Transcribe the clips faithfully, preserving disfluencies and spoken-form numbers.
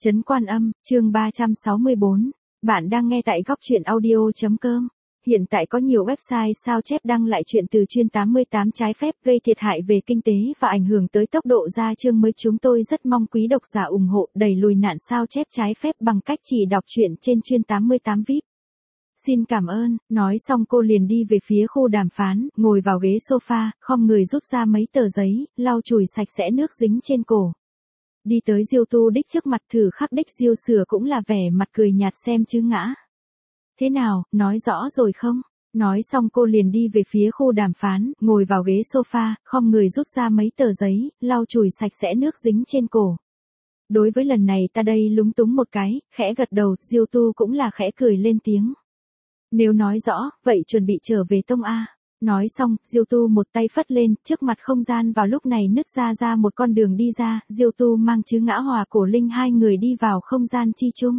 Trấn Quan Âm, chương ba trăm sáu mươi bốn. Bạn đang nghe tại góc truyện audio.com. Hiện tại có nhiều website sao chép đăng lại chuyện từ chuyên tám mươi tám trái phép gây thiệt hại về kinh tế và ảnh hưởng tới tốc độ ra chương mới. Chúng tôi rất mong quý độc giả ủng hộ đẩy lùi nạn sao chép trái phép bằng cách chỉ đọc truyện trên chuyên tám mươi tám vi ai pi. Xin cảm ơn. Nói xong cô liền đi về phía khu đàm phán, ngồi vào ghế sofa, khom người rút ra mấy tờ giấy, lau chùi sạch sẽ nước dính trên cổ. Đi tới Diêu Tu Đích trước mặt. Thử khắc đích Diêu Sửa cũng là vẻ mặt cười nhạt xem chứ ngã. Thế nào, nói rõ rồi không? Nói xong cô liền đi về phía khu đàm phán, ngồi vào ghế sofa, khom người rút ra mấy tờ giấy, lau chùi sạch sẽ nước dính trên cổ. Đối với lần này ta đây lúng túng một cái, khẽ gật đầu. Diêu Tu cũng là khẽ cười lên tiếng. Nếu nói rõ, vậy chuẩn bị trở về tông A. Nói xong, Diêu Tu một tay phất lên, trước mặt không gian vào lúc này nứt ra ra một con đường đi ra. Diêu Tu mang Chứ Ngã Hòa Cổ Linh hai người đi vào không gian chi chung.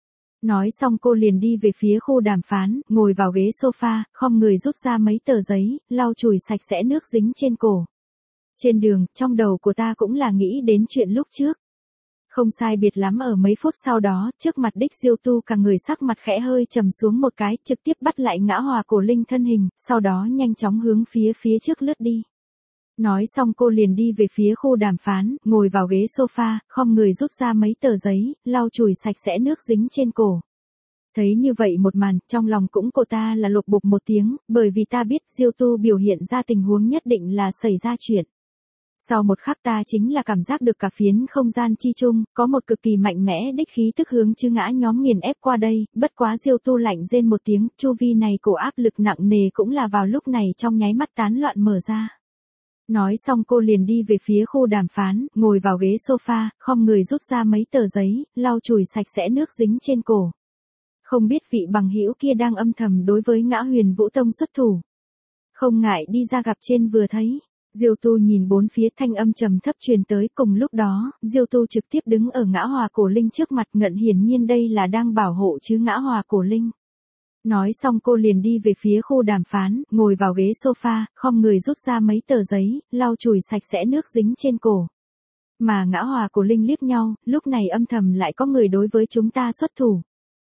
Nói xong cô liền đi về phía khu đàm phán, ngồi vào ghế sofa, khom người rút ra mấy tờ giấy, lau chùi sạch sẽ nước dính trên cổ. Trên đường, trong đầu của ta cũng là nghĩ đến chuyện lúc trước. Không sai biệt lắm ở mấy phút sau đó, trước mặt đích Diêu Tu cả người sắc mặt khẽ hơi trầm xuống một cái, trực tiếp bắt lại Ngã Hòa Cổ Linh thân hình, sau đó nhanh chóng hướng phía phía trước lướt đi. Nói xong cô liền đi về phía khu đàm phán, ngồi vào ghế sofa, khom người rút ra mấy tờ giấy, lau chùi sạch sẽ nước dính trên cổ. Thấy như vậy một màn, trong lòng cũng cô ta là lục bục một tiếng, bởi vì ta biết Diêu Tu biểu hiện ra tình huống nhất định là xảy ra chuyện. Sau một khắc ta chính là cảm giác được cả phiến không gian chi chung, có một cực kỳ mạnh mẽ đích khí tức hướng Chứ Ngã nhóm nghiền ép qua đây, bất quá Diêu Tu lạnh rên một tiếng, chu vi này cổ áp lực nặng nề cũng là vào lúc này trong nháy mắt tán loạn mở ra. Nói xong cô liền đi về phía khu đàm phán, ngồi vào ghế sofa, khom người rút ra mấy tờ giấy, lau chùi sạch sẽ nước dính trên cổ. Không biết vị bằng hữu kia đang âm thầm đối với Ngã Huyền Vũ Tông xuất thủ. Không ngại đi ra gặp trên vừa thấy. Diêu Tu nhìn bốn phía, thanh âm trầm thấp truyền tới. Cùng lúc đó, Diêu Tu trực tiếp đứng ở Ngã Hòa Cổ Linh trước mặt, ngận hiển nhiên đây là đang bảo hộ Chứ Ngã Hòa Cổ Linh. Nói xong cô liền đi về phía khu đàm phán, ngồi vào ghế sofa, khom người rút ra mấy tờ giấy, lau chùi sạch sẽ nước dính trên cổ. Mà Ngã Hòa Cổ Linh liếc nhau, lúc này âm thầm lại có người đối với chúng ta xuất thủ.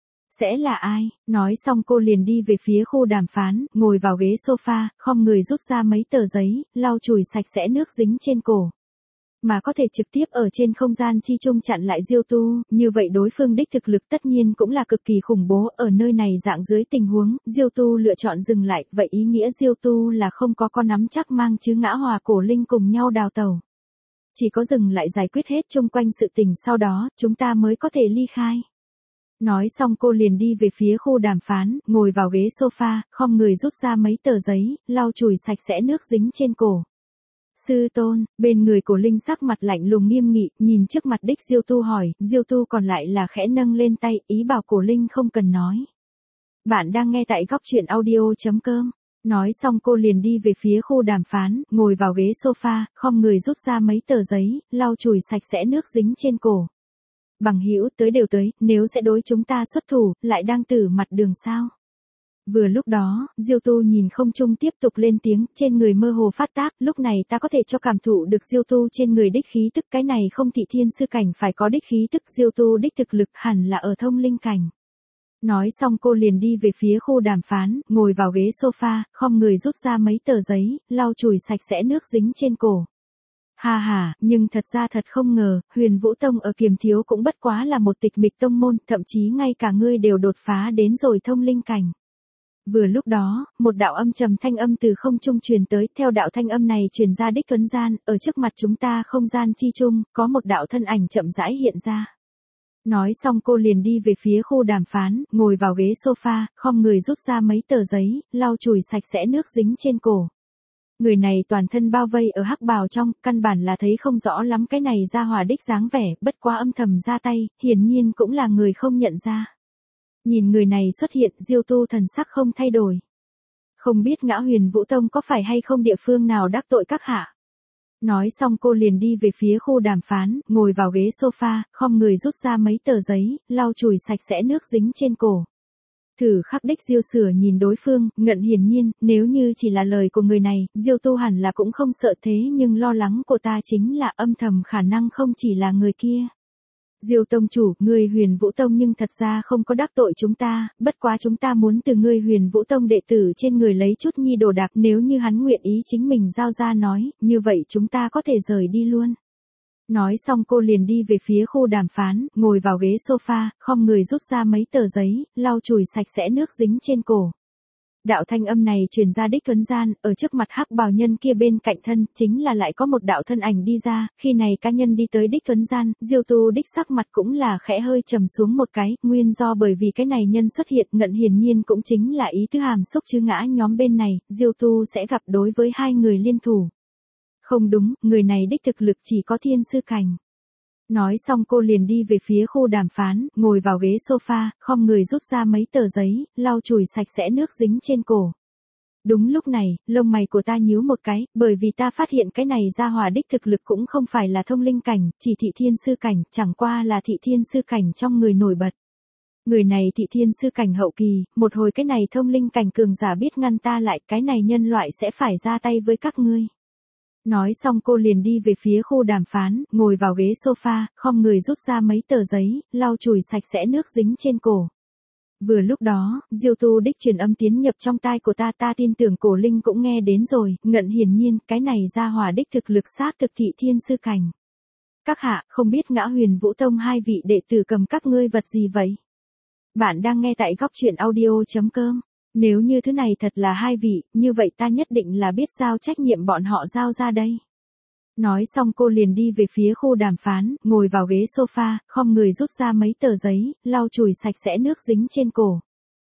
Sẽ là ai? Nói xong cô liền đi về phía khu đàm phán, ngồi vào ghế sofa, khom người rút ra mấy tờ giấy, lau chùi sạch sẽ nước dính trên cổ. Mà có thể trực tiếp ở trên không gian chi chung chặn lại Diêu Tu, như vậy đối phương đích thực lực tất nhiên cũng là cực kỳ khủng bố. Ở nơi này dạng dưới tình huống, Diêu Tu lựa chọn dừng lại, vậy ý nghĩa Diêu Tu là không có con nắm chắc mang Chứ Ngã Hòa Cổ Linh cùng nhau đào tẩu. Chỉ có dừng lại giải quyết hết chung quanh sự tình, sau đó, chúng ta mới có thể ly khai. Nói xong cô liền đi về phía khu đàm phán, ngồi vào ghế sofa, khom người rút ra mấy tờ giấy, lau chùi sạch sẽ nước dính trên cổ. Sư tôn, bên người Cổ Linh sắc mặt lạnh lùng nghiêm nghị, nhìn trước mặt đích Diêu Tu hỏi. Diêu Tu còn lại là khẽ nâng lên tay, ý bảo Cổ Linh không cần nói. Bạn đang nghe tại góc truyện audio.com. Nói xong cô liền đi về phía khu đàm phán, ngồi vào ghế sofa, khom người rút ra mấy tờ giấy, lau chùi sạch sẽ nước dính trên cổ. Bằng hữu tới đều tới, nếu sẽ đối chúng ta xuất thủ, lại đang tử mặt đường sao? Vừa lúc đó, Diêu Tu nhìn không trung tiếp tục lên tiếng, trên người mơ hồ phát tác, lúc này ta có thể cho cảm thụ được Diêu Tu trên người đích khí tức, cái này không thị thiên sư cảnh phải có đích khí tức, Diêu Tu đích thực lực hẳn là ở thông linh cảnh. Nói xong cô liền đi về phía khu đàm phán, ngồi vào ghế sofa, khom người rút ra mấy tờ giấy, lau chùi sạch sẽ nước dính trên cổ. Ha ha, nhưng thật ra thật không ngờ, Huyền Vũ Tông ở Kiềm Thiếu cũng bất quá là một tịch mịch tông môn, thậm chí ngay cả ngươi đều đột phá đến rồi thông linh cảnh. Vừa lúc đó, một đạo âm trầm thanh âm từ không trung truyền tới, theo đạo thanh âm này truyền ra đích tuấn gian, ở trước mặt chúng ta không gian chi chung, có một đạo thân ảnh chậm rãi hiện ra. Nói xong cô liền đi về phía khu đàm phán, ngồi vào ghế sofa, khom người rút ra mấy tờ giấy, lau chùi sạch sẽ nước dính trên cổ. Người này toàn thân bao vây ở hắc bào trong, căn bản là thấy không rõ lắm cái này ra hòa đích dáng vẻ, bất quá âm thầm ra tay, hiển nhiên cũng là người không nhận ra. Nhìn người này xuất hiện, Diêu Tu thần sắc không thay đổi. Không biết Ngã Huyền Vũ Tông có phải hay không địa phương nào đắc tội các hạ. Nói xong cô liền đi về phía khu đàm phán, ngồi vào ghế sofa, khom người rút ra mấy tờ giấy, lau chùi sạch sẽ nước dính trên cổ. Thử khắc đích Diêu Sửa nhìn đối phương, ngận hiển nhiên, nếu như chỉ là lời của người này, Diêu Tu hẳn là cũng không sợ, thế nhưng lo lắng của ta chính là âm thầm khả năng không chỉ là người kia. Diêu tông chủ, ngươi Huyền Vũ Tông nhưng thật ra không có đắc tội chúng ta, bất quá chúng ta muốn từ ngươi Huyền Vũ Tông đệ tử trên người lấy chút nhi đồ đạc, nếu như hắn nguyện ý chính mình giao ra nói, như vậy chúng ta có thể rời đi luôn. Nói xong cô liền đi về phía khu đàm phán, ngồi vào ghế sofa, khom người rút ra mấy tờ giấy, lau chùi sạch sẽ nước dính trên cổ. Đạo thanh âm này truyền ra đích tuấn gian, ở trước mặt hắc bào nhân kia bên cạnh thân, chính là lại có một đạo thân ảnh đi ra, khi này cá nhân đi tới đích tuấn gian, Diêu Tu đích sắc mặt cũng là khẽ hơi trầm xuống một cái, nguyên do bởi vì cái này nhân xuất hiện, ngận hiển nhiên cũng chính là ý tứ hàm xúc chứ ngã nhóm bên này, Diêu Tu sẽ gặp đối với hai người liên thủ. Không đúng, người này đích thực lực chỉ có thiên sư cảnh. Nói xong cô liền đi về phía khu đàm phán, ngồi vào ghế sofa, khom người rút ra mấy tờ giấy, lau chùi sạch sẽ nước dính trên cổ. Đúng lúc này, lông mày của ta nhíu một cái, bởi vì ta phát hiện cái này ra hòa đích thực lực cũng không phải là thông linh cảnh, chỉ thị thiên sư cảnh, chẳng qua là thị thiên sư cảnh trong người nổi bật. Người này thị thiên sư cảnh hậu kỳ, một hồi cái này thông linh cảnh cường giả biết ngăn ta lại, cái này nhân loại sẽ phải ra tay với các ngươi. Nói xong cô liền đi về phía khu đàm phán, ngồi vào ghế sofa, khom người rút ra mấy tờ giấy, lau chùi sạch sẽ nước dính trên cổ. Vừa lúc đó, Diêu Tu đích truyền âm tiến nhập trong tai của ta, ta tin tưởng cổ linh cũng nghe đến rồi, ngận hiển nhiên, cái này ra hòa đích thực lực xác thực thị thiên sư cảnh. Các hạ, không biết ngã Huyền Vũ Tông hai vị đệ tử cầm các ngươi vật gì vậy? Bạn đang nghe tại góc truyện audio chấm com. Nếu như thứ này thật là hai vị, như vậy ta nhất định là biết giao trách nhiệm bọn họ giao ra đây. Nói xong cô liền đi về phía khu đàm phán, ngồi vào ghế sofa, khom người rút ra mấy tờ giấy, lau chùi sạch sẽ nước dính trên cổ.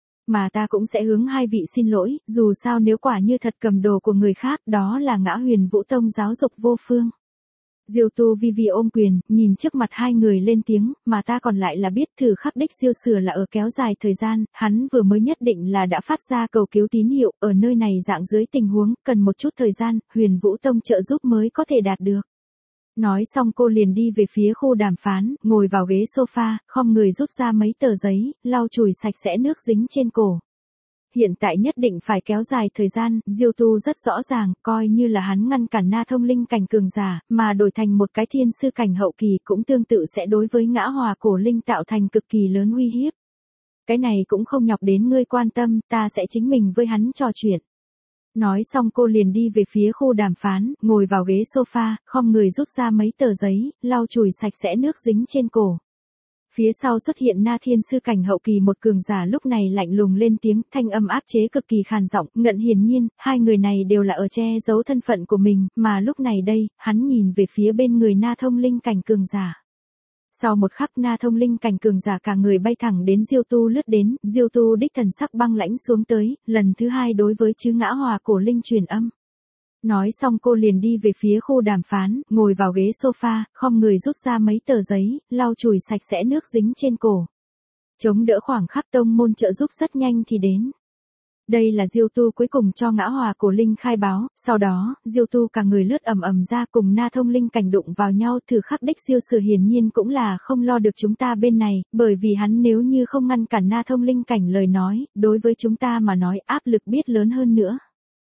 Mà ta cũng sẽ hướng hai vị xin lỗi, dù sao nếu quả như thật cầm đồ của người khác, đó là ngã Huyền Vũ Tông giáo dục vô phương. Diêu Tu vi vi ôm quyền, nhìn trước mặt hai người lên tiếng, mà ta còn lại là biết thử khắc đích Diêu Sửa là ở kéo dài thời gian, hắn vừa mới nhất định là đã phát ra cầu cứu tín hiệu, ở nơi này dạng dưới tình huống, cần một chút thời gian, Huyền Vũ Tông trợ giúp mới có thể đạt được. Nói xong cô liền đi về phía khu đàm phán, ngồi vào ghế sofa, khom người rút ra mấy tờ giấy, lau chùi sạch sẽ nước dính trên cổ. Hiện tại nhất định phải kéo dài thời gian, Diêu Tu rất rõ ràng, coi như là hắn ngăn cản na thông linh cảnh cường giả, mà đổi thành một cái thiên sư cảnh hậu kỳ cũng tương tự sẽ đối với ngã hòa cổ linh tạo thành cực kỳ lớn uy hiếp. Cái này cũng không nhọc đến ngươi quan tâm, ta sẽ chính mình với hắn trò chuyện. Nói xong cô liền đi về phía khu đàm phán, ngồi vào ghế sofa, khom người rút ra mấy tờ giấy, lau chùi sạch sẽ nước dính trên cổ. Phía sau xuất hiện na thiên sư cảnh hậu kỳ một cường giả lúc này lạnh lùng lên tiếng, thanh âm áp chế cực kỳ khàn giọng, ngận hiển nhiên, hai người này đều là ở che giấu thân phận của mình, mà lúc này đây, hắn nhìn về phía bên người na thông linh cảnh cường giả. Sau một khắc na thông linh cảnh cường giả cả người bay thẳng đến Diêu Tu lướt đến, Diêu Tu đích thần sắc băng lãnh xuống tới, lần thứ hai đối với chứ ngã hòa cổ linh truyền âm. Nói xong cô liền đi về phía khu đàm phán, ngồi vào ghế sofa, khom người rút ra mấy tờ giấy, lau chùi sạch sẽ nước dính trên cổ. Chống đỡ khoảng khắc tông môn trợ giúp rất nhanh thì đến. Đây là Diêu Tu cuối cùng cho ngã hòa cổ linh khai báo, sau đó, Diêu Tu cả người lướt ầm ầm ra cùng na thông linh cảnh đụng vào nhau, thử khắc đích Diêu Sử hiển nhiên cũng là không lo được chúng ta bên này, bởi vì hắn nếu như không ngăn cản na thông linh cảnh lời nói, đối với chúng ta mà nói áp lực biết lớn hơn nữa.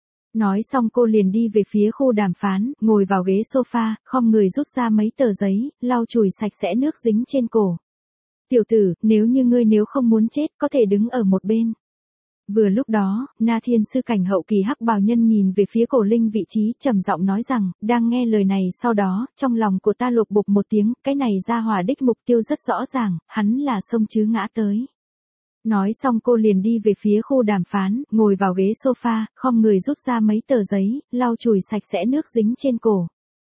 Nói xong cô liền đi về phía khu đàm phán, ngồi vào ghế sofa, khom người rút ra mấy tờ giấy, lau chùi sạch sẽ nước dính trên cổ. Tiểu tử, nếu như ngươi nếu không muốn chết, có thể đứng ở một bên. Vừa lúc đó, na thiên sư cảnh hậu kỳ hắc bào nhân nhìn về phía cổ linh vị trí, trầm giọng nói rằng, đang nghe lời này sau đó, trong lòng của ta lột bột một tiếng, cái này ra hòa đích mục tiêu rất rõ ràng, hắn là xông chứ ngã tới. Nói xong cô liền đi về phía khu đàm phán, ngồi vào ghế sofa, khom người rút ra mấy tờ giấy, lau chùi sạch sẽ nước dính trên cổ.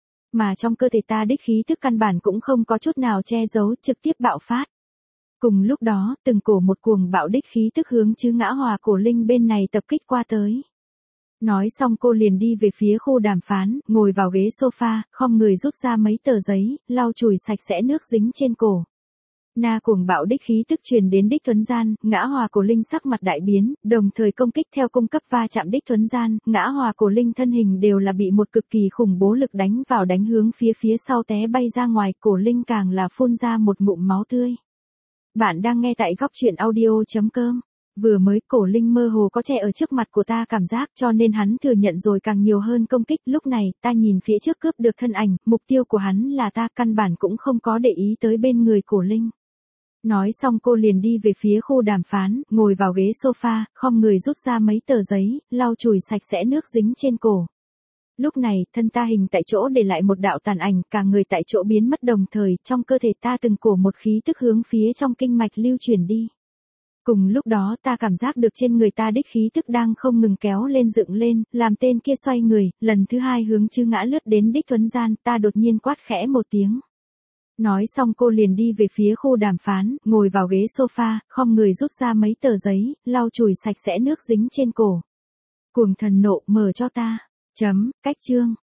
Mà trong cơ thể ta đích khí tức căn bản cũng không có chút nào che giấu, trực tiếp bạo phát. Cùng lúc đó, từng cổ một cuồng bạo đích khí tức hướng chứ ngã hòa cổ linh bên này tập kích qua tới. Nói xong cô liền đi về phía khu đàm phán, ngồi vào ghế sofa, khom người rút ra mấy tờ giấy, lau chùi sạch sẽ nước dính trên cổ. Na cuồng bạo đích khí tức truyền đến đích thuấn gian, ngã hòa cổ linh sắc mặt đại biến, đồng thời công kích theo cung cấp va chạm đích thuấn gian, ngã hòa cổ linh thân hình đều là bị một cực kỳ khủng bố lực đánh vào đánh hướng phía phía sau té bay ra ngoài, cổ linh càng là phun ra một ngụm máu tươi. Bạn đang nghe tại góc truyện audio chấm com. Vừa mới cổ linh mơ hồ có che ở trước mặt của ta cảm giác cho nên hắn thừa nhận rồi càng nhiều hơn công kích. Lúc này ta nhìn phía trước cướp được thân ảnh, mục tiêu của hắn là ta, căn bản cũng không có để ý tới bên người cổ linh. Nói xong cô liền đi về phía khu đàm phán, ngồi vào ghế sofa, khom người rút ra mấy tờ giấy, lau chùi sạch sẽ nước dính trên cổ. Lúc này, thân ta hình tại chỗ để lại một đạo tàn ảnh, cả người tại chỗ biến mất đồng thời, trong cơ thể ta từng cổ một khí tức hướng phía trong kinh mạch lưu chuyển đi. Cùng lúc đó ta cảm giác được trên người ta đích khí tức đang không ngừng kéo lên dựng lên, làm tên kia xoay người, lần thứ hai hướng chư ngã lướt đến đích Tuấn Gian, ta đột nhiên quát khẽ một tiếng. Nói xong cô liền đi về phía khu đàm phán, ngồi vào ghế sofa, khom người rút ra mấy tờ giấy, lau chùi sạch sẽ nước dính trên cổ. Cuồng thần nộ, mở cho ta. Chấm, cách chương.